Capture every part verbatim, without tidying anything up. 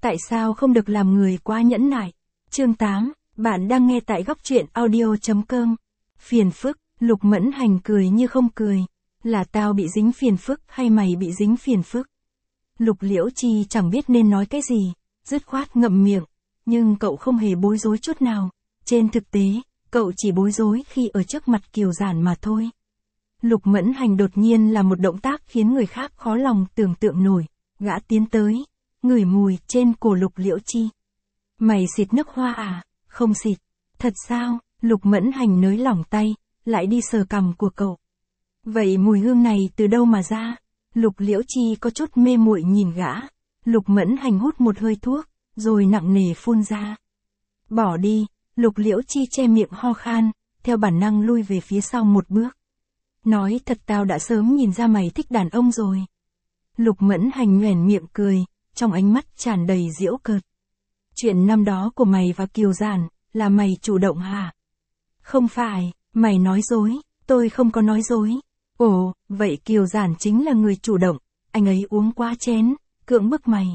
Tại sao không được làm người quá nhẫn nại? Chương tám, bạn đang nghe tại góc truyện audio.com. Phiền phức, Lục Mẫn Hành cười như không cười. Là tao bị dính phiền phức hay mày bị dính phiền phức? Lục Liễu Chi chẳng biết nên nói cái gì, dứt khoát ngậm miệng. Nhưng cậu không hề bối rối chút nào. Trên thực tế, cậu chỉ bối rối khi ở trước mặt Kiều Giản mà thôi. Lục Mẫn Hành đột nhiên là một động tác khiến người khác khó lòng tưởng tượng nổi. Gã tiến tới, ngửi mùi trên cổ Lục Liễu Chi. Mày xịt nước hoa à? Không xịt. Thật sao? Lục Mẫn Hành nới lỏng tay, lại đi sờ cằm của cậu. Vậy mùi hương này từ đâu mà ra? Lục Liễu Chi có chút mê muội nhìn gã. Lục Mẫn Hành hút một hơi thuốc, rồi nặng nề phun ra. Bỏ đi. Lục Liễu Chi che miệng ho khan, theo bản năng lui về phía sau một bước. Nói thật tao đã sớm nhìn ra mày thích đàn ông rồi. Lục Mẫn Hành nhoẻn miệng cười, trong ánh mắt tràn đầy giễu cợt. Chuyện năm đó của mày và Kiều Giản, là mày chủ động hả? Không phải, mày nói dối, tôi không có nói dối. Ồ, vậy Kiều Giản chính là người chủ động, anh ấy uống quá chén, cưỡng bức mày.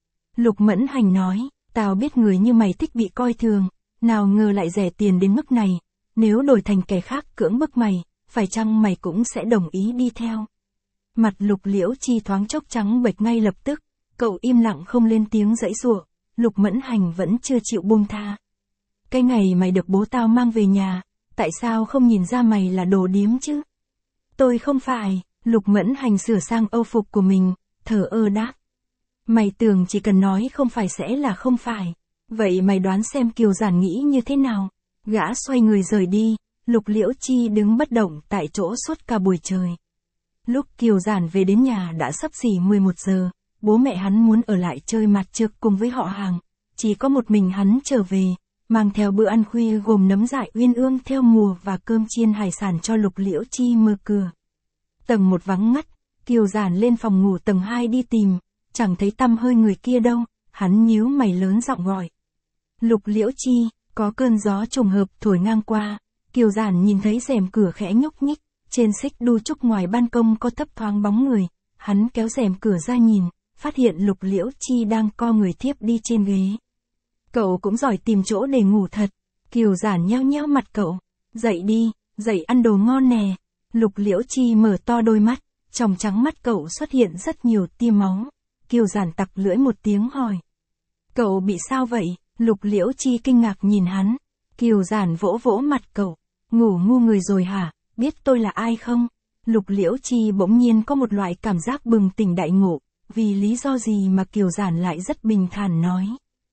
Lục Mẫn Hành nói, tao biết người như mày thích bị coi thường, nào ngờ lại rẻ tiền đến mức này, nếu đổi thành kẻ khác cưỡng bức mày, phải chăng mày cũng sẽ đồng ý đi theo? Mặt Lục Liễu Chi thoáng chốc trắng bệch ngay lập tức, cậu im lặng không lên tiếng giãy giụa. Lục Mẫn Hành vẫn chưa chịu buông tha. Cái ngày mày được bố tao mang về nhà, tại sao không nhìn ra mày là đồ điếm chứ? Tôi không phải. Lục Mẫn Hành sửa sang âu phục của mình, thờ ơ đáp. Mày tưởng chỉ cần nói không phải sẽ là không phải. Vậy mày đoán xem Kiều Giản nghĩ như thế nào? Gã xoay người rời đi, Lục Liễu Chi đứng bất động tại chỗ suốt cả buổi trời. Lúc Kiều Giản về đến nhà đã sắp xỉ mười một giờ, bố mẹ hắn muốn ở lại chơi mặt trược cùng với họ hàng. Chỉ có một mình hắn trở về, mang theo bữa ăn khuya gồm nấm dại uyên ương theo mùa và cơm chiên hải sản cho Lục Liễu Chi mở cửa. Tầng một vắng ngắt, Kiều Giản lên phòng ngủ tầng hai đi tìm, chẳng thấy tăm hơi người kia đâu, hắn nhíu mày lớn giọng gọi. Lục Liễu Chi, có cơn gió trùng hợp thổi ngang qua, Kiều Giản nhìn thấy rèm cửa khẽ nhúc nhích, trên xích đu trúc ngoài ban công có thấp thoáng bóng người, hắn kéo rèm cửa ra nhìn, phát hiện Lục Liễu Chi đang co người thiếp đi trên ghế. Cậu cũng giỏi tìm chỗ để ngủ thật. Kiều Giản nheo nheo mặt cậu. Dậy đi, dậy ăn đồ ngon nè. Lục Liễu Chi mở to đôi mắt, trong trắng mắt cậu xuất hiện rất nhiều tia máu. Kiều Giản tặc lưỡi một tiếng hỏi. Cậu bị sao vậy? Lục Liễu Chi kinh ngạc nhìn hắn. Kiều Giản vỗ vỗ mặt cậu. Ngủ ngu người rồi hả? Biết tôi là ai không? Lục Liễu Chi bỗng nhiên có một loại cảm giác bừng tỉnh đại ngộ. Vì lý do gì mà Kiều Giản lại rất bình thản nói.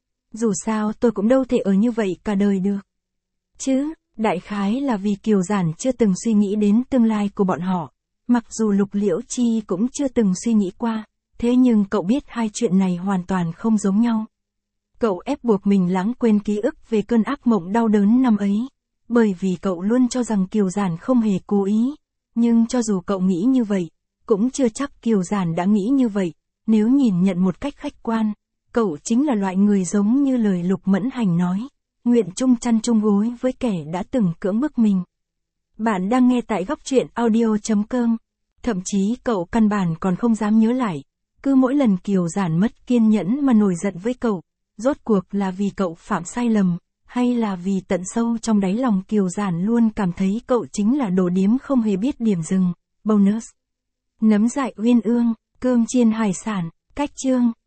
Dù sao tôi cũng đâu thể ở như vậy cả đời được. Chứ, đại khái là vì Kiều Giản chưa từng suy nghĩ đến tương lai của bọn họ. Mặc dù Lục Liễu Chi cũng chưa từng suy nghĩ qua, thế nhưng cậu biết hai chuyện này hoàn toàn không giống nhau. Cậu ép buộc mình lãng quên ký ức về cơn ác mộng đau đớn năm ấy, bởi vì cậu luôn cho rằng Kiều Giản không hề cố ý. Nhưng cho dù cậu nghĩ như vậy, cũng chưa chắc Kiều Giản đã nghĩ như vậy. Nếu nhìn nhận một cách khách quan, cậu chính là loại người giống như lời Lục Mẫn Hành nói, nguyện chung chăn chung gối với kẻ đã từng cưỡng bức mình. Bạn đang nghe tại góc truyện audio.com. Thậm chí cậu căn bản còn không dám nhớ lại. Cứ mỗi lần Kiều Giản mất kiên nhẫn mà nổi giận với cậu, rốt cuộc là vì cậu phạm sai lầm, hay là vì tận sâu trong đáy lòng Kiều Giản luôn cảm thấy cậu chính là đồ điếm không hề biết điểm dừng. Bonus. Nấm dại uyên ương, cơm chiên hải sản, cách chương.